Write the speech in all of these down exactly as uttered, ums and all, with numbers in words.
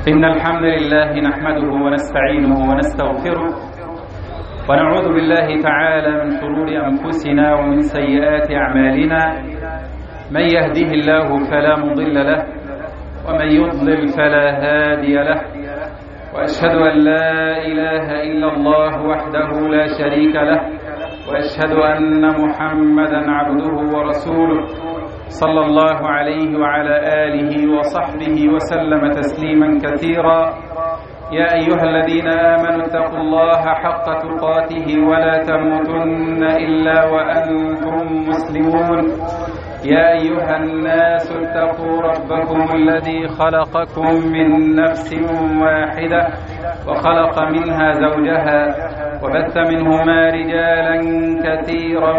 إن الحمد لله نحمده ونستعينه ونستغفره ونعوذ بالله تعالى من شرور أنفسنا ومن سيئات أعمالنا. من يهده الله فلا مضل له ومن يضلل فلا هادي له، وأشهد أن لا إله إلا الله وحده لا شريك له، وأشهد أن محمدا عبده ورسوله صلى الله عليه وعلى آله وصحبه وسلم تسليما كثيرا. يا أيها الذين آمنوا اتقوا الله حق تقاته ولا تموتن إلا وأنتم مسلمون. يا أيها الناس اتقوا ربكم الذي خلقكم من نفس واحدة وخلق منها زوجها وبث منهما رجالا كثيرا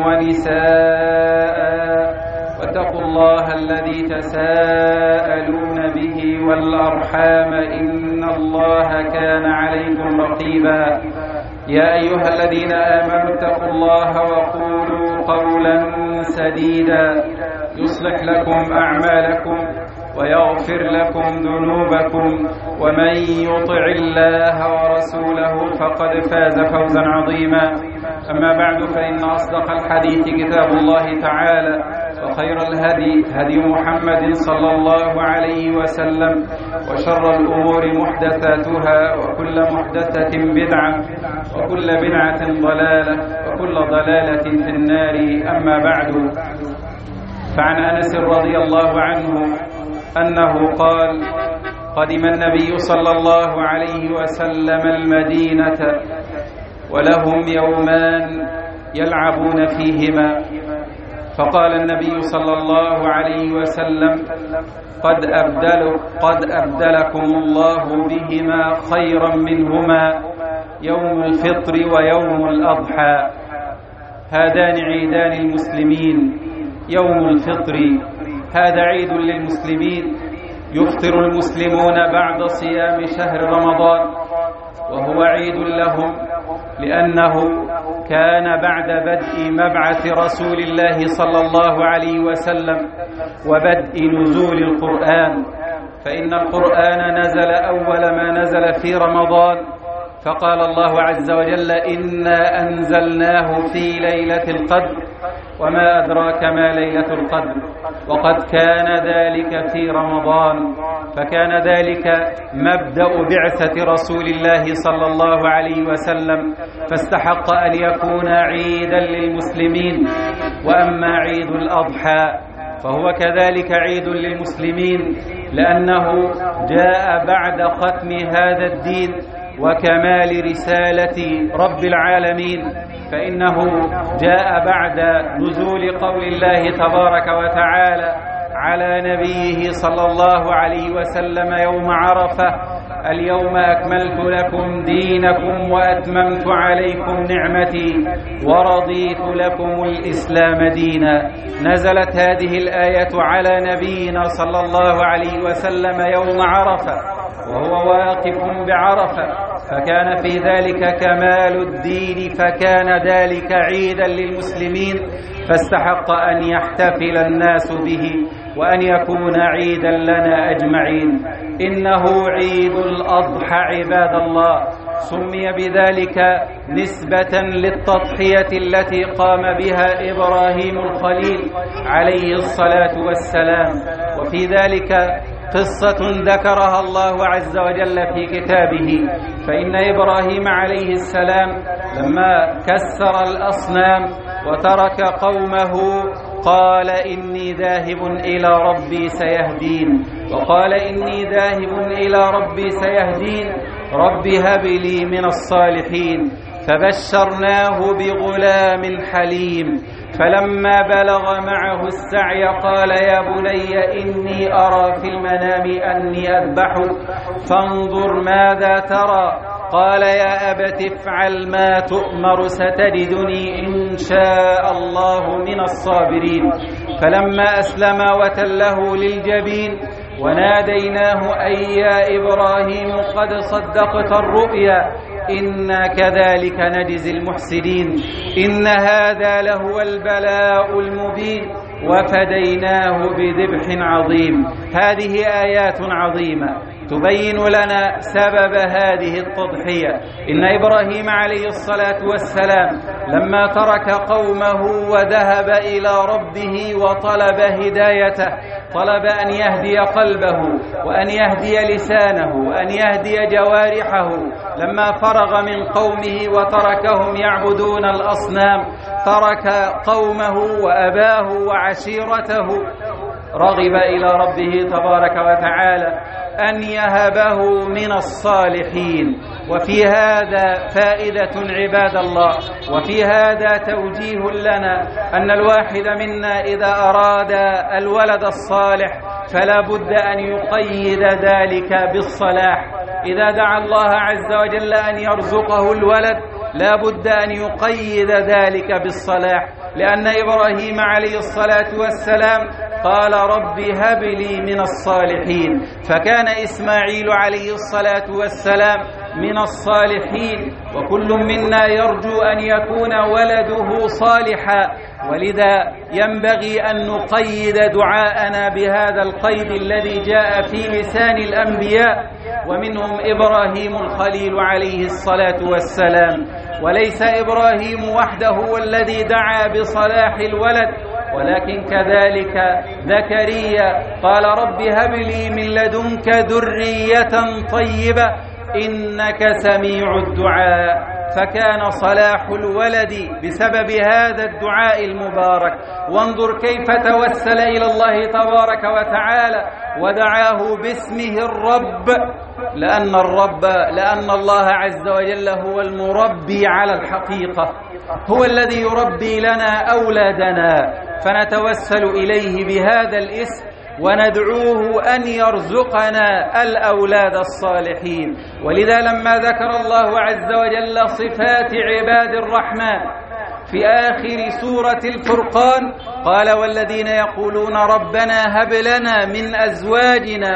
ونساء، واتقوا الله الذي تساءلون به والأرحام إن الله كان عليكم رقيبا. يا أيها الذين آمنوا اتقوا الله وقولوا قولا سديدا يصلح لكم أعمالكم ويغفر لكم ذنوبكم، ومن يطع الله ورسوله فقد فاز فوزا عظيما. أما بعد، فإن أصدق الحديث كتاب الله تعالى، وخير الهدي هدي محمد صلى الله عليه وسلم، وشر الأمور محدثاتها، وكل محدثة بدعة، وكل بدعة ضلالة، وكل ضلالة في النار. أما بعد، فعن أنس رضي الله عنه أنه قال: قدم النبي صلى الله عليه وسلم المدينة ولهم يومان يلعبون فيهما، فقال النبي صلى الله عليه وسلم: قد أبدل قد أبدلكم الله بهما خيرا منهما يوم الفطر ويوم الأضحى. هذان عيدان المسلمين. يوم الفطر هذا عيد للمسلمين، يفطر المسلمون بعد صيام شهر رمضان، وهو عيد لهم لأنه كان بعد بدء مبعث رسول الله صلى الله عليه وسلم وبدء نزول القرآن، فإن القرآن نزل أول ما نزل في رمضان، فقال الله عز وجل: إنا أنزلناه في ليلة القدر وما أدراك ما ليلة القدر، وقد كان ذلك في رمضان، فكان ذلك مبدأ بعثة رسول الله صلى الله عليه وسلم، فاستحق أن يكون عيدا للمسلمين. وأما عيد الأضحى فهو كذلك عيد للمسلمين، لأنه جاء بعد ختم هذا الدين وكمال رسالة رب العالمين، فإنه جاء بعد نزول قول الله تبارك وتعالى على نبيه صلى الله عليه وسلم يوم عرفة: اليوم أكملت لكم دينكم وأتممت عليكم نعمتي ورضيت لكم الإسلام دينا. نزلت هذه الآية على نبينا صلى الله عليه وسلم يوم عرفة وهو واقف بعرفة، فكان في ذلك كمال الدين، فكان ذلك عيدا للمسلمين، فاستحق أن يحتفل الناس به وأن يكون عيدا لنا أجمعين. إنه عيد الأضحى عباد الله، سمي بذلك نسبة للتضحية التي قام بها إبراهيم الخليل عليه الصلاة والسلام، وفي ذلك قصة ذكرها الله عز وجل في كتابه. فإن إبراهيم عليه السلام لما كسر الأصنام وترك قومه قال: إني ذاهب إلى ربي سيهدين، وقال: إني ذاهب إلى ربي سيهدين، رب هب لي من الصالحين. فبشرناه بغلام حليم، فلما بلغ معه السعي قال: يا بني إني أرى في المنام أني أذبحك فانظر ماذا ترى. قال: يا أبت افعل ما تؤمر ستجدني إن شاء الله من الصابرين. فلما أسلم وتله للجبين وناديناه أي يا إبراهيم قد صدقت الرؤيا إنا كذلك نجزي المحسنين. إن هذا لهو البلاء المبين، وفديناه بذبح عظيم. هذه آيات عظيمة تبين لنا سبب هذه التضحية. إن إبراهيم عليه الصلاة والسلام لما ترك قومه وذهب إلى ربه وطلب هدايته، طلب أن يهدي قلبه وأن يهدي لسانه وأن يهدي جوارحه. لما فرغ من قومه وتركهم يعبدون الأصنام، ترك قومه وأباه وعشيرته، رغب إلى ربه تبارك وتعالى أن يهبه من الصالحين. وفي هذا فائدة عباد الله، وفي هذا توجيه لنا أن الواحد منا إذا أراد الولد الصالح فلا بد أن يقيد ذلك بالصلاح. إذا دعا الله عز وجل أن يرزقه الولد لا بد أن يقيد ذلك بالصلاح، لأن إبراهيم عليه الصلاة والسلام قال رب هب لي من الصالحين، فكان إسماعيل عليه الصلاة والسلام من الصالحين، وكل منا يرجو أن يكون ولده صالحا. ولذا ينبغي أن نقيد دعاءنا بهذا القيد الذي جاء في لسان الأنبياء، ومنهم إبراهيم الخليل عليه الصلاة والسلام. وليس إبراهيم وحده هو الذي دعا بصلاح الولد، ولكن كذلك زكريا قال رب هب لي من لدنك ذرية طيبة إنك سميع الدعاء. فكان صلاح الولد بسبب هذا الدعاء المبارك. وانظر كيف توسل إلى الله تبارك وتعالى ودعاه باسمه الرب، لأن الرب لأن الله عز وجل هو المربي على الحقيقة، هو الذي يربي لنا أولادنا، فنتوسل إليه بهذا الاسم وندعوه أن يرزقنا الأولاد الصالحين. ولذا لما ذكر الله عز وجل صفات عباد الرحمن في آخر سورة الفرقان قال والذين يقولون ربنا هب لنا من أزواجنا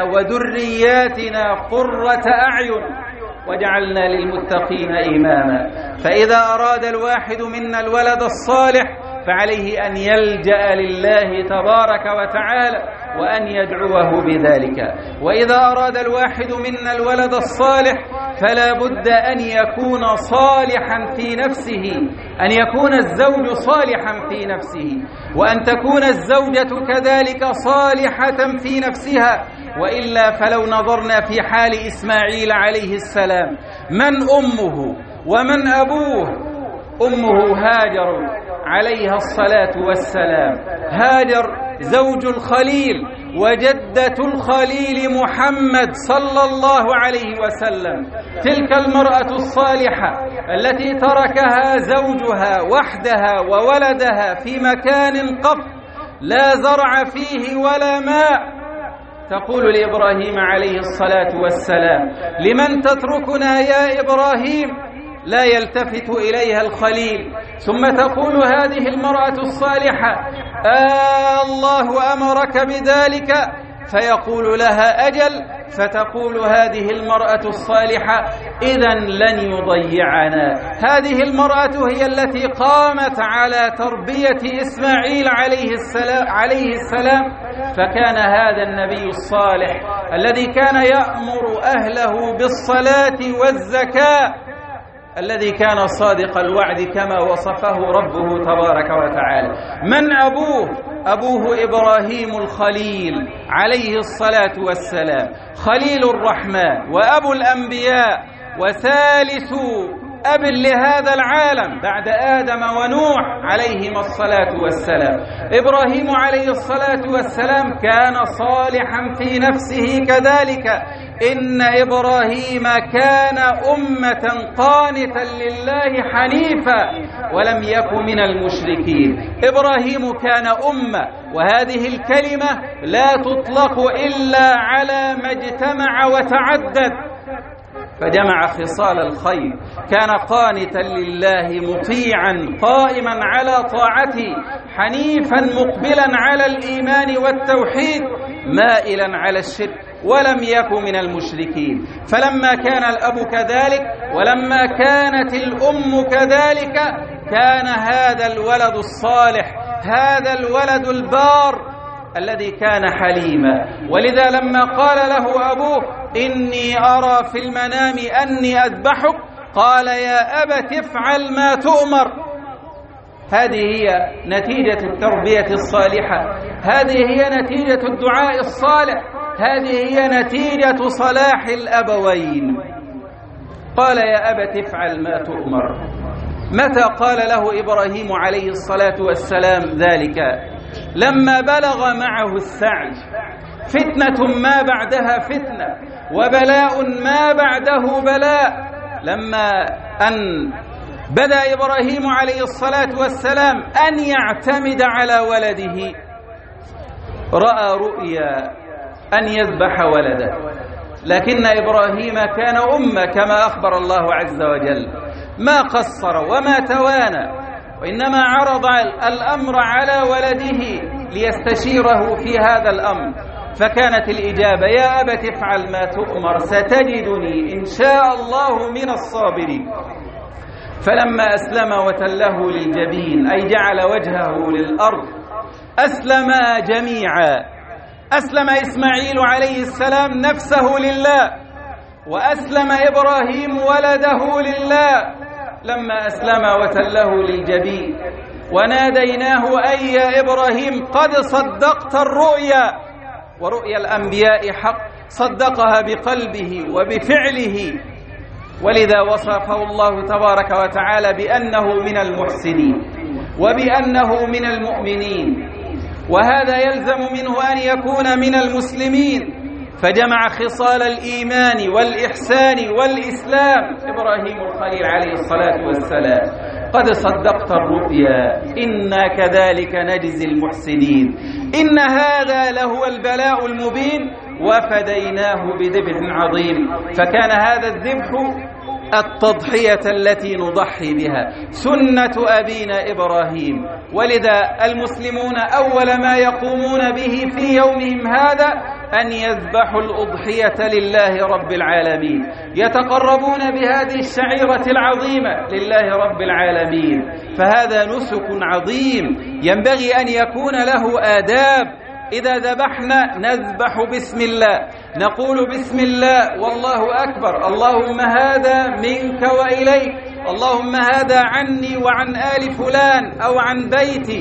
وذرياتنا قرة أعين وجعلنا للمتقين إماما. فإذا أراد الواحد منا الولد الصالح فعليه أن يلجأ لله تبارك وتعالى وأن يدعوه بذلك. وإذا أراد الواحد منا الولد الصالح فلا بد أن يكون صالحا في نفسه، أن يكون الزوج صالحا في نفسه، وأن تكون الزوجة كذلك صالحة في نفسها. وإلا فلو نظرنا في حال إسماعيل عليه السلام، من أمه ومن أبوه؟ أمه هاجر عليها الصلاة والسلام، هاجر زوج الخليل وجدة الخليل محمد صلى الله عليه وسلم، تلك المرأة الصالحة التي تركها زوجها وحدها وولدها في مكان قف لا زرع فيه ولا ماء، تقول لإبراهيم عليه الصلاة والسلام لمن تتركنا يا إبراهيم؟ لا يلتفت إليها الخليل. ثم تقول هذه المرأة الصالحة آه الله أمرك بذلك؟ فيقول لها أجل، فتقول هذه المرأة الصالحة إذن لن يضيعنا. هذه المرأة هي التي قامت على تربية إسماعيل عليه السلام, عليه السلام. فكان هذا النبي الصالح الذي كان يأمر أهله بالصلاة والزكاة، الذي كان صادق الوعد كما وصفه ربه تبارك وتعالى. من أبوه؟ أبوه إبراهيم الخليل عليه الصلاة والسلام، خليل الرحمن وأبو الأنبياء وثالث أب لهذا العالم بعد آدم ونوح عليهما الصلاة والسلام. إبراهيم عليه الصلاة والسلام كان صالحا في نفسه كذلك. إن إبراهيم كان أمة قانتا لله حنيفا ولم يكن من المشركين. إبراهيم كان أمة، وهذه الكلمة لا تطلق إلا على ما اجتمع وتعدد، فجمع خصال الخير، كان قانتا لله مطيعا قائما على طاعته، حنيفا مقبلا على الإيمان والتوحيد، مائلا على الشرك، ولم يكن من المشركين. فلما كان الأب كذلك ولما كانت الأم كذلك كان هذا الولد الصالح هذا الولد البار الذي كان حليما. ولذا لما قال له أبوه إني أرى في المنام أني أذبحك قال يا أبت افعل ما تؤمر. هذه هي نتيجة التربية الصالحة، هذه هي نتيجة الدعاء الصالح، هذه هي نتيجة صلاح الأبوين. قال يا أبت افعل ما تؤمر. متى قال له إبراهيم عليه الصلاة والسلام ذلك؟ لما بلغ معه السعي، فتنة ما بعدها فتنة وبلاء ما بعده بلاء. لما أن بدأ إبراهيم عليه الصلاة والسلام أن يعتمد على ولده، رأى رؤيا أن يذبح ولده، لكن إبراهيم كان أمة كما أخبر الله عز وجل، ما قصر وما توانى، وإنما عرض الأمر على ولده ليستشيره في هذا الأمر. فكانت الإجابة يا أبت افعل ما تؤمر ستجدني إن شاء الله من الصابرين. فلما أسلم وتله للجبين أي جعل وجهه للأرض أسلما جميعا. أسلم إسماعيل عليه السلام نفسه لله، وأسلم إبراهيم ولده لله. لما أسلم وتله للجبين وناديناه أي يا إبراهيم قد صدقت الرؤيا، ورؤيا الأنبياء حق، صدقها بقلبه وبفعله. ولذا وصفه الله تبارك وتعالى بأنه من المحسنين وبأنه من المؤمنين، وهذا يلزم منه أن يكون من المسلمين، فجمع خصال الإيمان والإحسان والإسلام. إبراهيم الخليل عليه الصلاة والسلام قد صدقت الرؤيا إنا كذلك نجزي المحسنين، إن هذا لهو البلاء المبين وفديناه بذبح عظيم. فكان هذا الذبح التضحية التي نضحي بها، سنة أبينا إبراهيم. ولذا المسلمون أول ما يقومون به في يومهم هذا أن يذبحوا الأضحية لله رب العالمين، يتقربون بهذه الشعيرة العظيمة لله رب العالمين. فهذا نسك عظيم ينبغي أن يكون له آداب. إذا ذبحنا نذبح بسم الله، نقول بسم الله والله أكبر، اللهم هذا منك وإليك، اللهم هذا عني وعن آل فلان أو عن بيتي،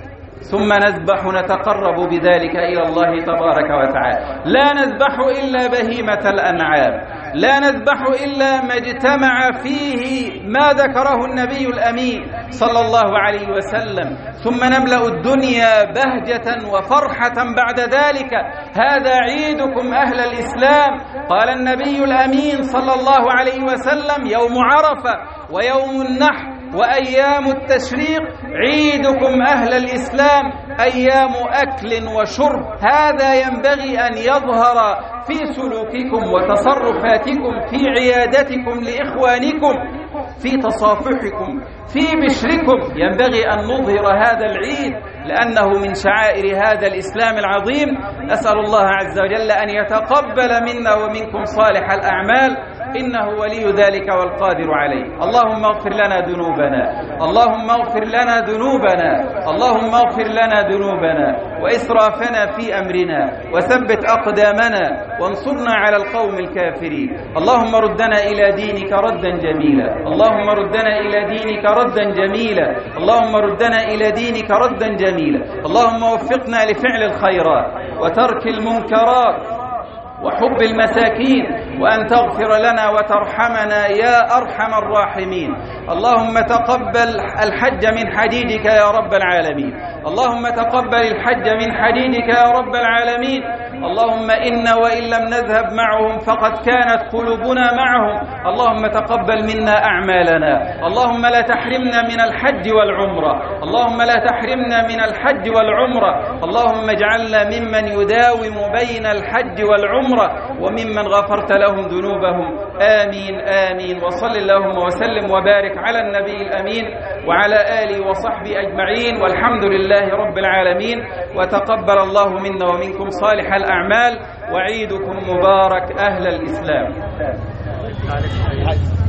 ثم نذبح نتقرب بذلك إلى الله تبارك وتعالى. لا نذبح إلا بهيمة الأنعام، لا نذبح إلا ما اجتمع فيه ما ذكره النبي الأمين صلى الله عليه وسلم، ثم نملأ الدنيا بهجة وفرحة بعد ذلك. هذا عيدكم أهل الإسلام. قال النبي الأمين صلى الله عليه وسلم يوم عرفة ويوم النحر وأيام التشريق عيدكم أهل الإسلام أيام أكل وشرب. هذا ينبغي أن يظهر في سلوككم وتصرفاتكم، في عيادتكم لإخوانكم، في تصافحكم، في بشركم. ينبغي أن نظهر هذا العيد لأنه من شعائر هذا الإسلام العظيم. أسأل الله عز وجل أن يتقبل منا ومنكم صالح الأعمال، إنه ولي ذلك والقادر عليه. اللهم اغفر لنا ذنوبنا، اللهم اغفر لنا ذنوبنا، اللهم اغفر لنا ذنوبنا وإسرافنا في أمرنا، وثبت أقدامنا وانصرنا على القوم الكافرين. اللهم ردنا إلى دينك ردا جميلا، اللهم ردنا إلى دينك ردا جميلا، اللهم ردنا إلى دينك ردا جميلا. اللهم وفقنا لفعل الخيرات وترك المنكرات وحب المساكين، وأن تغفر لنا وترحمنا يا أرحم الراحمين. اللهم تقبل الحج من حديدك يا رب العالمين، اللهم تقبل الحج من حديدك يا رب العالمين. اللهم إنا وإن لم نذهب معهم فقد كانت قلوبنا معهم. اللهم تقبل منا أعمالنا، اللهم لا تحرمنا من الحج والعمرة، اللهم لا تحرمنا من الحج والعمرة. اللهم اجعلنا ممن يداوم بين الحج والعمرة وممن غفرت لهم ذنوبهم. آمين آمين. وصل اللهم وسلم وبارك على النبي الأمين وعلى آله وصحبه أجمعين، والحمد لله رب العالمين. وتقبل الله منا ومنكم صالح الأعمال، وعيدكم مبارك أهل الإسلام.